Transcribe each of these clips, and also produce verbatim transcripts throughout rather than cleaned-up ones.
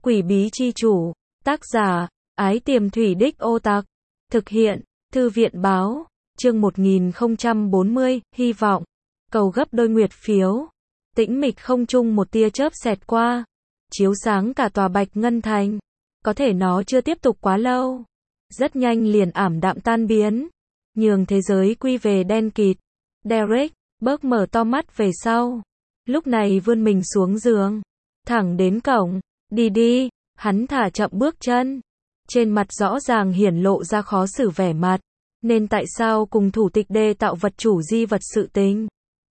Quỷ bí chi chủ, tác giả, Ái Tiềm Thủy Đích Ô Tặc, thực hiện, Thư viện báo, chương một nghìn không trăm bốn mươi, hy vọng, cầu gấp đôi nguyệt phiếu, tĩnh mịch không trung một tia chớp xẹt qua, chiếu sáng cả tòa Bạch Ngân Thành, có thể nó chưa tiếp tục quá lâu, rất nhanh liền ảm đạm tan biến, nhường thế giới quy về đen kịt. Derek, bớt mở to mắt về sau, lúc này vươn mình xuống giường, thẳng đến cổng, đi đi, hắn thả chậm bước chân, trên mặt rõ ràng hiển lộ ra khó xử vẻ mặt, nên tại sao cùng thủ tịch đê tạo vật chủ di vật sự tình.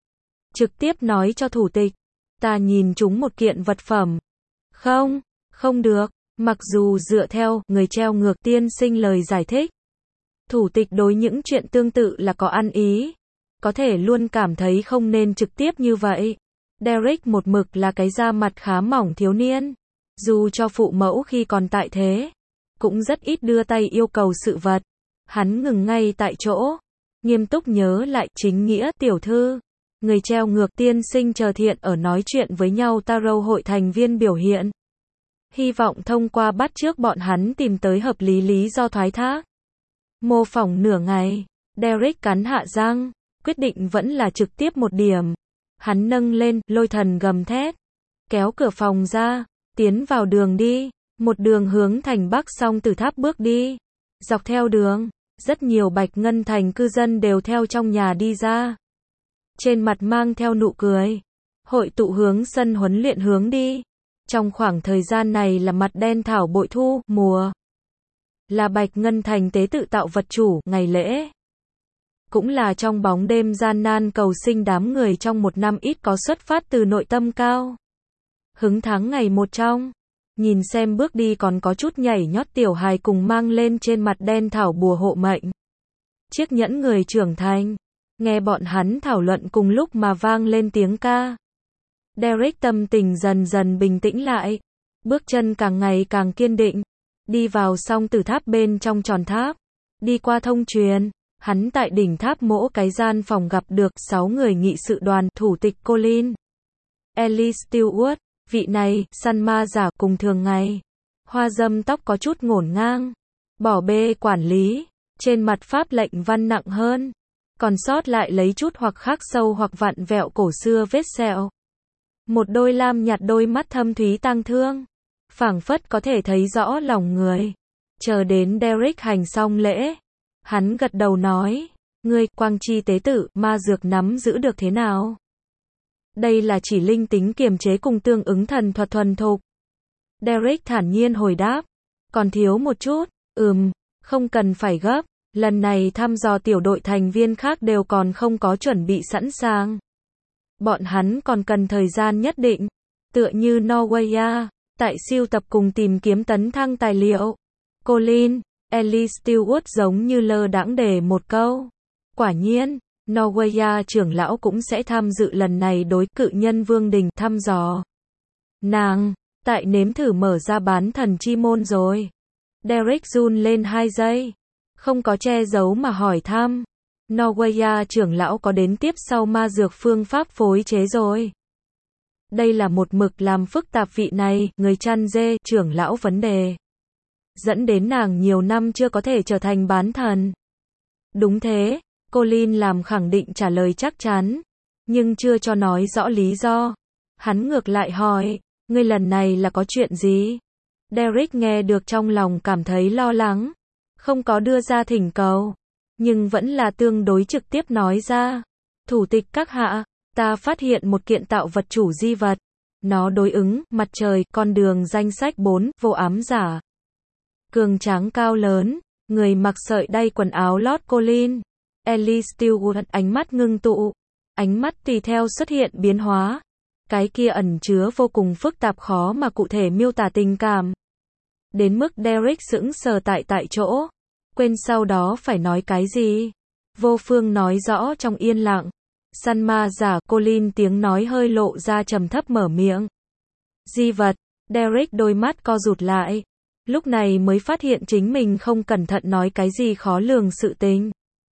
Trực tiếp nói cho thủ tịch, ta nhìn chúng một kiện vật phẩm. Không, không được, mặc dù dựa theo người treo ngược tiên sinh lời giải thích, thủ tịch đối những chuyện tương tự là có ăn ý, có thể luôn cảm thấy không nên trực tiếp như vậy. Derek một mực là cái da mặt khá mỏng thiếu niên, dù cho phụ mẫu khi còn tại thế, cũng rất ít đưa tay yêu cầu sự vật. Hắn ngừng ngay tại chỗ, nghiêm túc nhớ lại chính nghĩa tiểu thư, người treo ngược tiên sinh chờ thiện ở nói chuyện với nhau tarot hội thành viên biểu hiện. Hy vọng thông qua bắt chước bọn hắn tìm tới hợp lý lý do thoái thác. Mô phỏng nửa ngày, Derek cắn hạ răng, quyết định vẫn là trực tiếp một điểm. Hắn nâng lên, lôi thần gầm thét, kéo cửa phòng ra, tiến vào đường đi, một đường hướng thành Bắc Song Tử Tháp bước đi. Dọc theo đường, rất nhiều Bạch Ngân Thành cư dân đều theo trong nhà đi ra. Trên mặt mang theo nụ cười, hội tụ hướng sân huấn luyện hướng đi. Trong khoảng thời gian này là mặt đen thảo bội thu, mùa. Là Bạch Ngân Thành tế tự tạo vật chủ, ngày lễ. Cũng là trong bóng đêm gian nan cầu sinh đám người trong một năm ít có xuất phát từ nội tâm cao. Hứng thắng ngày một trong. Nhìn xem bước đi còn có chút nhảy nhót tiểu hài cùng mang lên trên mặt đen thảo bùa hộ mệnh. Chiếc nhẫn người trưởng thành. Nghe bọn hắn thảo luận cùng lúc mà vang lên tiếng ca. Derek tâm tình dần dần bình tĩnh lại. Bước chân càng ngày càng kiên định. Đi vào Song Tử Tháp bên trong tròn tháp. Đi qua thông truyền. Hắn tại đỉnh tháp mỗ cái gian phòng gặp được sáu người nghị sự đoàn, thủ tịch Colin, Ellie Stewart, vị này, săn ma giả cùng thường ngày. Hoa dâm tóc có chút ngổn ngang. Bỏ bê quản lý. Trên mặt pháp lệnh văn nặng hơn. Còn sót lại lấy chút hoặc khắc sâu hoặc vặn vẹo cổ xưa vết sẹo. Một đôi lam nhạt đôi mắt thâm thúy tang thương. Phảng phất có thể thấy rõ lòng người. Chờ đến Derek hành xong lễ. Hắn gật đầu nói, ngươi, quang chi tế tự, ma dược nắm giữ được thế nào? Đây là chỉ linh tính kiềm chế cùng tương ứng thần thuật thuần thục. Derek thản nhiên hồi đáp, còn thiếu một chút, ừm, không cần phải gấp, lần này thăm dò tiểu đội thành viên khác đều còn không có chuẩn bị sẵn sàng. Bọn hắn còn cần thời gian nhất định, tựa như Norway, tại siêu tập cùng tìm kiếm tấn thăng tài liệu. Colin, Ellie Stewart giống như lơ đãng để một câu. Quả nhiên, Norway trưởng lão cũng sẽ tham dự lần này đối cự nhân vương đình thăm dò. Nàng, tại nếm thử mở ra bán thần chi môn rồi. Derek run lên hai giây. Không có che giấu mà hỏi thăm. Norway trưởng lão có đến tiếp sau ma dược phương pháp phối chế rồi. Đây là một mực làm phức tạp vị này, người chăn dê, trưởng lão vấn đề. Dẫn đến nàng nhiều năm chưa có thể trở thành bán thần. Đúng thế, Colin làm khẳng định trả lời chắc chắn, nhưng chưa cho nói rõ lý do. Hắn ngược lại hỏi, ngươi lần này là có chuyện gì? Derek nghe được trong lòng cảm thấy lo lắng, không có đưa ra thỉnh cầu, nhưng vẫn là tương đối trực tiếp nói ra. Thủ tịch các hạ, ta phát hiện một kiện tạo vật chủ di vật. Nó đối ứng, mặt trời, con đường danh sách bốn, vô ám giả. Cường tráng cao lớn, người mặc sợi đay quần áo lót Colin. Ellie Stewart ánh mắt ngưng tụ, ánh mắt tùy theo xuất hiện biến hóa. Cái kia ẩn chứa vô cùng phức tạp khó mà cụ thể miêu tả tình cảm. Đến mức Derek sững sờ tại tại chỗ, quên sau đó phải nói cái gì. Vô phương nói rõ trong yên lặng. Săn ma giả, Colin tiếng nói hơi lộ ra trầm thấp mở miệng. Di vật, Derek đôi mắt co rụt lại. Lúc này mới phát hiện chính mình không cẩn thận nói cái gì khó lường sự tình.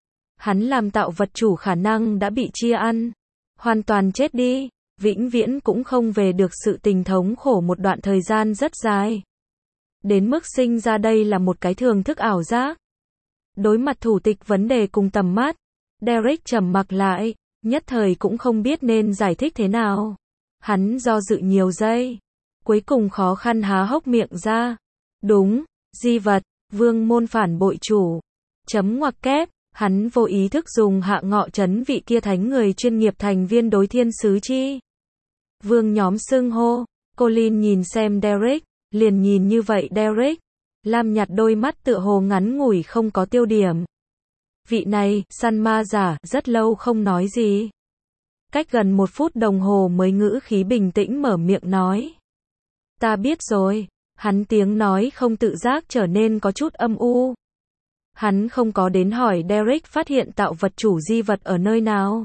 Hắn làm tạo vật chủ khả năng đã bị chia ăn. Hoàn toàn chết đi. Vĩnh viễn cũng không về được sự tình thống khổ một đoạn thời gian rất dài. đến mức sinh ra đây là một cái thường thức ảo giác. Đối mặt thủ tịch vấn đề cùng tầm mắt, Derek trầm mặc lại, nhất thời cũng không biết nên giải thích thế nào. Hắn do dự nhiều giây, cuối cùng khó khăn há hốc miệng ra. Đúng, di vật, vương môn phản bội chủ. Chấm ngoặc kép, hắn vô ý thức dùng hạ ngọ chấn vị kia thánh người chuyên nghiệp thành viên đối thiên sứ chi. Vương nhóm xưng hô, Colin nhìn xem Derek, liền nhìn như vậy Derek. Lam nhạt đôi mắt tựa hồ ngắn ngủi không có tiêu điểm. Vị này, săn ma giả, rất lâu không nói gì. Cách gần một phút đồng hồ mới ngữ khí bình tĩnh mở miệng nói. Ta biết rồi, hắn tiếng nói không tự giác trở nên có chút âm u. Hắn không có đến hỏi Derek phát hiện tạo vật chủ di vật ở nơi nào.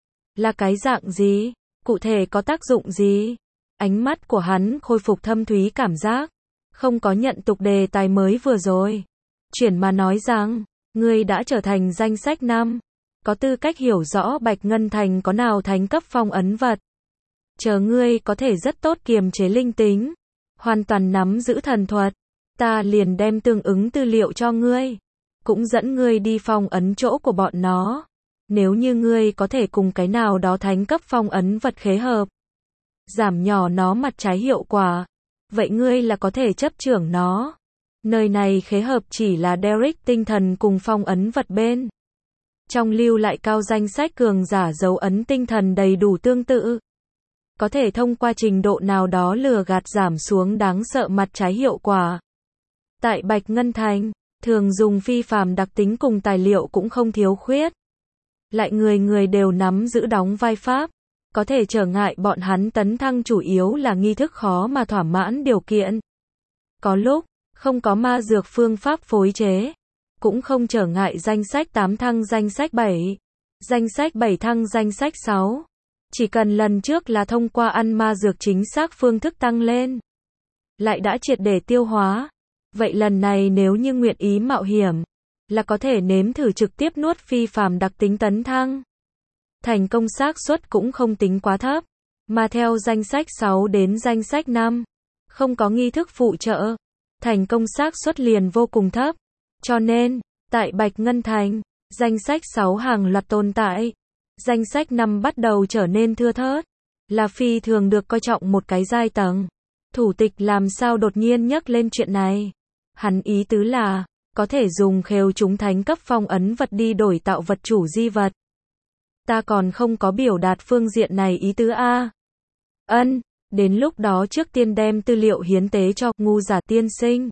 Là cái dạng gì? Cụ thể có tác dụng gì? Ánh mắt của hắn khôi phục thâm thúy cảm giác. Không có nhận tục đề tài mới vừa rồi. Chuyển mà nói rằng, ngươi đã trở thành danh sách năm. Có tư cách hiểu rõ Bạch Ngân Thành có nào thánh cấp phong ấn vật. Chờ ngươi có thể rất tốt kiềm chế linh tính. Hoàn toàn nắm giữ thần thuật. Ta liền đem tương ứng tư liệu cho ngươi. Cũng dẫn ngươi đi phong ấn chỗ của bọn nó. Nếu như ngươi có thể cùng cái nào đó thánh cấp phong ấn vật khế hợp. Giảm nhỏ nó mặt trái hiệu quả. Vậy ngươi là có thể chấp trưởng nó. Nơi này khế hợp chỉ là Derek tinh thần cùng phong ấn vật bên. Trong lưu lại cao danh sách cường giả dấu ấn tinh thần đầy đủ tương tự. Có thể thông qua trình độ nào đó lừa gạt giảm xuống đáng sợ mặt trái hiệu quả. Tại Bạch Ngân Thành, thường dùng phi phàm đặc tính cùng tài liệu cũng không thiếu khuyết. Lại người người đều nắm giữ đóng vai pháp. Có thể trở ngại bọn hắn tấn thăng chủ yếu là nghi thức khó mà thỏa mãn điều kiện. Có lúc, không có ma dược phương pháp phối chế. Cũng không trở ngại danh sách tám thăng danh sách bảy. Danh sách bảy thăng danh sách sáu. Chỉ cần lần trước là thông qua ăn ma dược chính xác phương thức tăng lên. Lại đã triệt để tiêu hóa. Vậy lần này nếu như nguyện ý mạo hiểm, là có thể nếm thử trực tiếp nuốt phi phàm đặc tính tấn thăng. Thành công xác suất cũng không tính quá thấp, mà theo danh sách sáu đến danh sách năm, không có nghi thức phụ trợ, thành công xác suất liền vô cùng thấp. Cho nên, tại Bạch Ngân Thành, danh sách sáu hàng loạt tồn tại, danh sách năm bắt đầu trở nên thưa thớt, là phi thường được coi trọng một cái giai tầng. Thủ tịch làm sao đột nhiên nhắc lên chuyện này? Hắn ý tứ là, có thể dùng khêu chúng thánh cấp phong ấn vật đi đổi tạo vật chủ di vật. Ta còn không có biểu đạt phương diện này ý tứ a. Ân, đến lúc đó trước tiên đem tư liệu hiến tế cho ngu giả tiên sinh.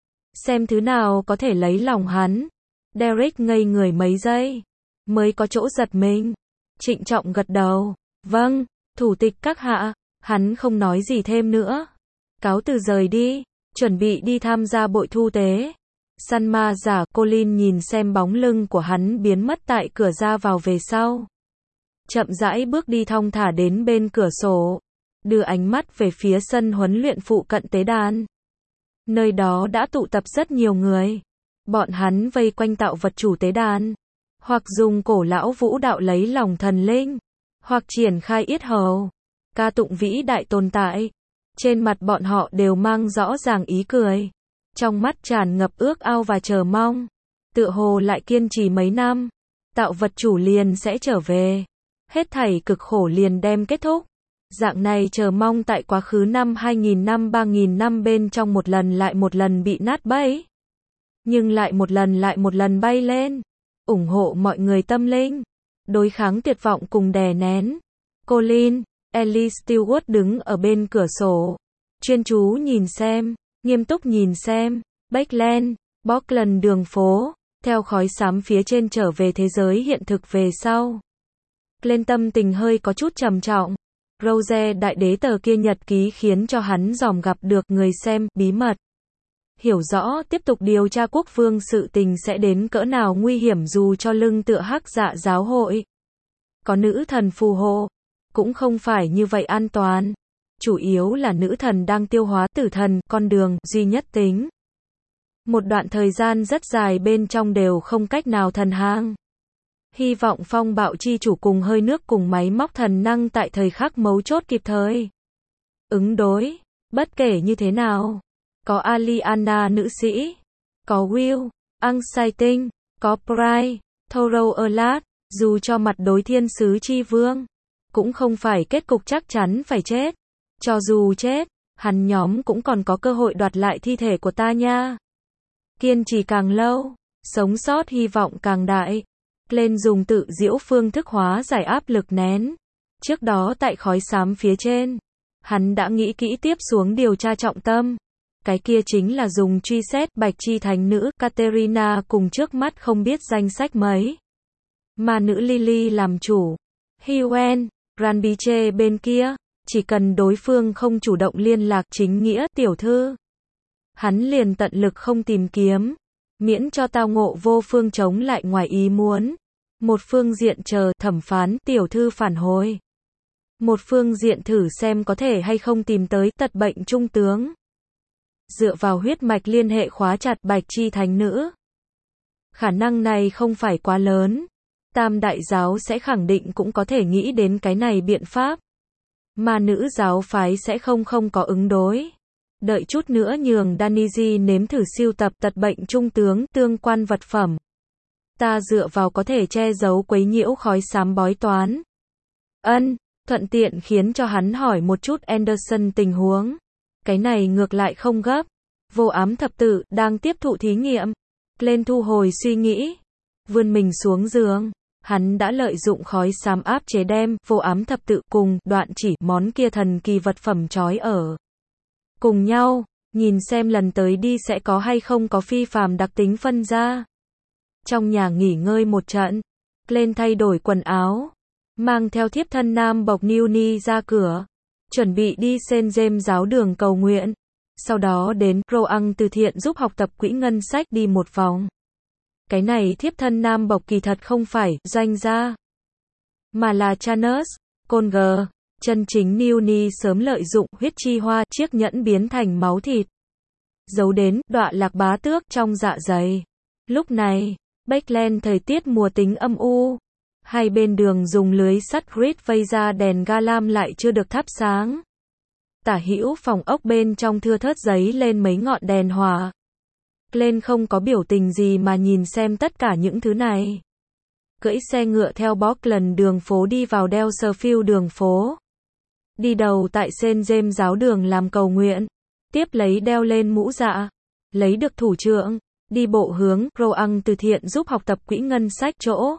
Xem thứ nào có thể lấy lòng hắn. Derek ngây người mấy giây, mới có chỗ giật mình. Trịnh trọng gật đầu. Vâng, thủ tịch các hạ. Hắn không nói gì thêm nữa. Cáo từ rời đi, chuẩn bị đi tham gia bội thu tế. Săn ma giả Colin nhìn xem bóng lưng của hắn biến mất tại cửa ra vào về sau. Chậm rãi bước đi thong thả đến bên cửa sổ. Đưa ánh mắt về phía sân huấn luyện phụ cận tế đàn. Nơi đó đã tụ tập rất nhiều người. Bọn hắn vây quanh tạo vật chủ tế đàn. Hoặc dùng cổ lão vũ đạo lấy lòng thần linh. Hoặc triển khai yết hầu. Ca tụng vĩ đại tồn tại. Trên mặt bọn họ đều mang rõ ràng ý cười. Trong mắt tràn ngập ước ao và chờ mong. Tựa hồ lại kiên trì mấy năm. Tạo vật chủ liền sẽ trở về. Hết thảy cực khổ liền đem kết thúc. Dạng này chờ mong tại quá khứ năm hai nghìn năm ba nghìn năm bên trong một lần lại một lần bị nát bấy. Nhưng lại một lần lại một lần bay lên. Ủng hộ mọi người tâm linh. Đối kháng tuyệt vọng cùng đè nén. Colin, Ellie Stewart đứng ở bên cửa sổ. Chuyên chú nhìn xem. Nghiêm túc nhìn xem. Backland, Portland đường phố. Theo khói xám phía trên trở về thế giới hiện thực về sau. Lên tâm tình hơi có chút trầm trọng. Rose đại đế tờ kia nhật ký khiến cho hắn dòm gặp được người xem, bí mật. Hiểu rõ tiếp tục điều tra quốc vương sự tình sẽ đến cỡ nào nguy hiểm dù cho lưng tựa hắc dạ giáo hội. Có nữ thần phù hộ. Cũng không phải như vậy an toàn. Chủ yếu là nữ thần đang tiêu hóa tử thần, con đường, duy nhất tính. Một đoạn thời gian rất dài bên trong đều không cách nào thần hang. Hy vọng phong bạo chi chủ cùng hơi nước cùng máy móc thần năng tại thời khắc mấu chốt kịp thời ứng đối. Bất kể như thế nào, có Aliana nữ sĩ, có Will, Exciting, có Pride, Thorough Alert, dù cho mặt đối thiên sứ chi vương, cũng không phải kết cục chắc chắn phải chết. Cho dù chết, hắn nhóm cũng còn có cơ hội đoạt lại thi thể của ta nha. Kiên trì càng lâu, sống sót hy vọng càng đại. Lên dùng tự diễu phương thức hóa giải áp lực nén. Trước đó tại khói xám phía trên, hắn đã nghĩ kỹ tiếp xuống điều tra trọng tâm. Cái kia chính là dùng truy xét bạch chi thánh nữ Katerina cùng trước mắt không biết danh sách mấy. Mà nữ Lily làm chủ. Hwen, Ranbiche bên kia, chỉ cần đối phương không chủ động liên lạc chính nghĩa tiểu thư. Hắn liền tận lực không tìm kiếm, miễn cho tao ngộ vô phương chống lại ngoài ý muốn. Một phương diện chờ thẩm phán tiểu thư phản hồi. Một phương diện thử xem có thể hay không tìm tới tật bệnh trung tướng. Dựa vào huyết mạch liên hệ khóa chặt bạch chi thánh nữ. Khả năng này không phải quá lớn. Tam đại giáo sẽ khẳng định cũng có thể nghĩ đến cái này biện pháp. Mà nữ giáo phái sẽ không không có ứng đối. Đợi chút nữa nhường Daniji nếm thử siêu tập tật bệnh trung tướng tương quan vật phẩm. Ta dựa vào có thể che giấu quấy nhiễu khói xám bói toán. Ân, thuận tiện khiến cho hắn hỏi một chút Anderson tình huống. Cái này ngược lại không gấp. Vô ám thập tự đang tiếp thụ thí nghiệm. Lên thu hồi suy nghĩ. Vươn mình xuống giường. Hắn đã lợi dụng khói xám áp chế đem vô ám thập tự cùng đoạn chỉ món kia thần kỳ vật phẩm trói ở cùng nhau, nhìn xem lần tới đi sẽ có hay không có phi phàm đặc tính phân ra. Trong nhà nghỉ ngơi một trận, lên thay đổi quần áo, mang theo thiếp thân nam bộc Newni ra cửa, chuẩn bị đi Saint James giáo đường cầu nguyện, sau đó đến Roang từ thiện giúp học tập quỹ ngân sách đi một vòng. Cái này thiếp thân nam bộc kỳ thật không phải doanh gia, mà là Chanus, Conger. Chân chính Newni sớm lợi dụng huyết chi hoa chiếc nhẫn biến thành máu thịt. Giấu đến đọa lạc bá tước trong dạ dày. Lúc này, Backland thời tiết mùa tính âm u. Hai bên đường dùng lưới sắt grid vây ra đèn ga lam lại chưa được thắp sáng. Tả hữu phòng ốc bên trong thưa thớt giấy lên mấy ngọn đèn hỏa. Lên không có biểu tình gì mà nhìn xem tất cả những thứ này. Cưỡi xe ngựa theo Bockland đường phố đi vào Delserfield đường phố. Đi đầu tại Saint James giáo đường làm cầu nguyện. Tiếp lấy đeo lên mũ dạ. Lấy được thủ trưởng. Đi bộ hướng Roang từ thiện giúp học tập quỹ ngân sách chỗ.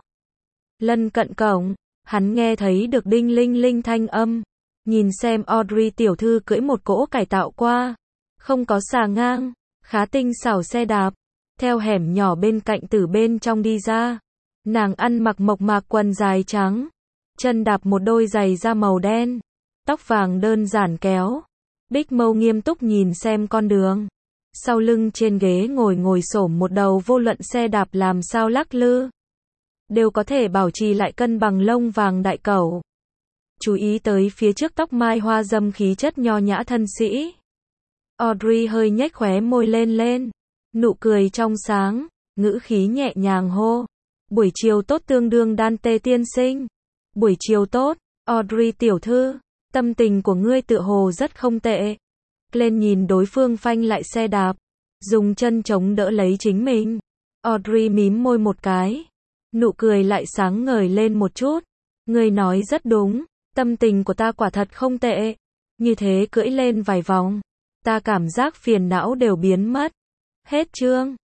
Lân cận cổng. Hắn nghe thấy được đinh linh linh thanh âm. Nhìn xem Audrey tiểu thư cưỡi một cỗ cải tạo qua. Không có xà ngang. Khá tinh xảo xe đạp. Theo hẻm nhỏ bên cạnh từ bên trong đi ra. Nàng ăn mặc mộc mạc quần dài trắng. Chân đạp một đôi giày da màu đen. Tóc vàng đơn giản kéo. Bích mâu nghiêm túc nhìn xem con đường. Sau lưng trên ghế ngồi ngồi xổm một đầu vô luận xe đạp làm sao lắc lư. Đều có thể bảo trì lại cân bằng lông vàng đại cẩu. Chú ý tới phía trước tóc mai hoa dâm khí chất nho nhã thân sĩ. Audrey hơi nhếch khóe môi lên lên. Nụ cười trong sáng, ngữ khí nhẹ nhàng hô. Buổi chiều tốt tương đương đan tê tiên sinh. Buổi chiều tốt, Audrey tiểu thư. Tâm tình của ngươi tựa hồ rất không tệ. Lên nhìn đối phương phanh lại xe đạp. Dùng chân chống đỡ lấy chính mình. Audrey mím môi một cái. Nụ cười lại sáng ngời lên một chút. Ngươi nói rất đúng. Tâm tình của ta quả thật không tệ. Như thế cưỡi lên vài vòng. Ta cảm giác phiền não đều biến mất. Hết chương.